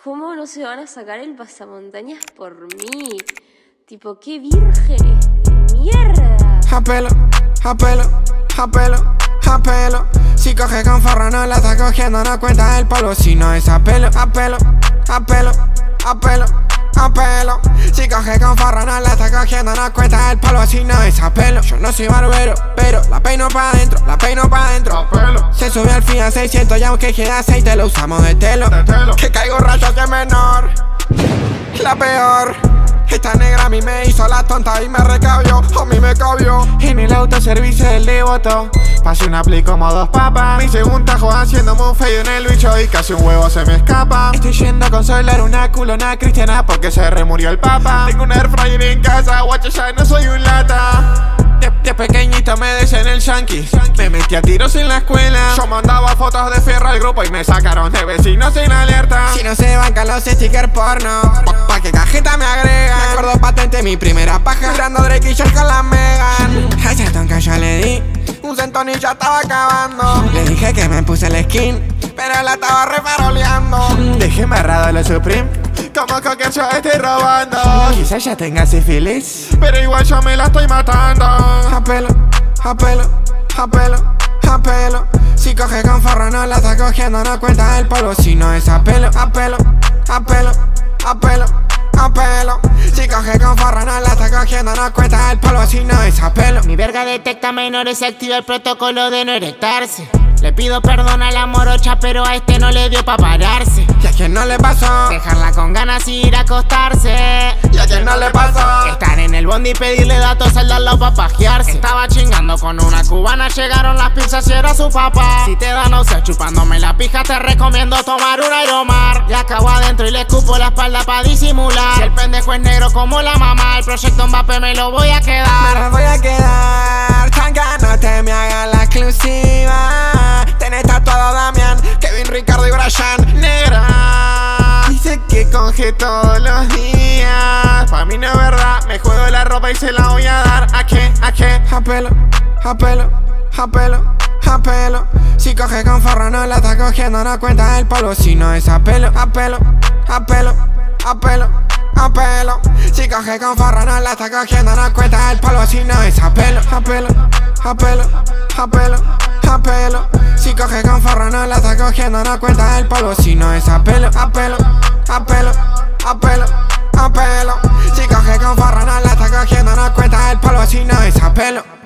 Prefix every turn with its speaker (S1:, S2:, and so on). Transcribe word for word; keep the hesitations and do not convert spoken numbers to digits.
S1: ¿Cómo no se van a sacar el pasamontañas por mí? Tipo, qué vírgenes de mierda.
S2: Apelo, apelo, apelo, apelo. Si coge con forro no la está cogiendo, no cuenta el polvo. Si no es apelo, apelo, apelo, apelo, apelo. Si coge con forro no la está cogiendo, no cuenta el polvo. Si no es apelo. Yo no soy barbero, pero la peino pa' adentro, la peino pa' adentro.
S3: Apelo.
S2: Se sube al fin a seiscientos y aunque queda aceite lo usamos de telo.
S3: De telo.
S2: Que caigo rayo que menor, la peor. Esta negra a mí me hizo la tonta y me recabió, a mí me cabió.
S3: En el autoservicio del devoto pasé una play como dos papas. Mi segundo tajo haciéndome un fade en el bicho y casi un huevo se me escapa. Estoy yendo a consolar una culona cristiana porque se remurió el papa. Tengo un air fryer en casa, guacho, ya no soy un lata. De, de pequeñito me decían el yankee, me metí a tiros en la escuela. Yo mandaba fotos de fierro al grupo y me sacaron de vecinos sin alerta.
S2: Si no se bancan los stickers porno, pa, pa' que cajeta me agrega. Me acuerdo patente mi primera paja, mirando Drake y Josh con la Megan. A ese tonca yo le di un centón y ya estaba acabando. Le dije que me puse el skin, pero la estaba refaroleando.
S3: Dejé embarrado los Supreme, como que yo estoy robando. Quizás ya tenga sífilis, pero igual yo me la estoy matando.
S2: Apelo, apelo, apelo, apelo. Si coge con forro no la está cogiendo, no cuenta el polvo. Si no es apelo, apelo, apelo, apelo, apelo. Si coge con forro no la está cogiendo, no cuenta el polvo. Si no es apelo.
S4: Mi verga detecta menores y activa el protocolo de no erectarse. Le pido perdón a la morocha, pero a este no le dio pa' pararse.
S2: ¿Y a quién no le pasó?
S4: Dejarla con ganas y ir a acostarse.
S2: ¿Y a quién no le pasó?
S4: Estar en el bondi y pedirle datos al darlo pa' pajearse. Estaba chingando con una cubana, llegaron las pizzas y era su papá. Si te da náuseas chupándome la pija, te recomiendo tomar un Aeromar. Le acabo adentro y le escupo la espalda pa' disimular. Si el pendejo es negro como la mamá, el proyecto Mbappé me lo voy a
S2: Me
S4: quedar.
S2: la voy a quedar, chanca, no te me hagas la exclusiva. Tenés tatuado Damián, Kevin, Ricardo y Brian.
S3: Negra dice que coge todos los días. Pa' mí no es verdad, me juego la ropa y se la voy a dar. ¿A qué? ¿A qué?
S2: Apelo, apelo, apelo, apelo. Si coge con forro no la está cogiendo, no cuenta el polvo. Si no es apelo, apelo, apelo, apelo, apelo. Si coge con forro no la está cogiendo, no cuenta el polvo. Si no es apelo, apelo, apelo, apelo, apelo. Si coge con forro no la está cogiendo, no cuenta el polvo. Si no es apelo, apelo, apelo, apelo, apelo. Si coge con forro no la está cogiendo, no cuenta el polvo. Si no es apelo.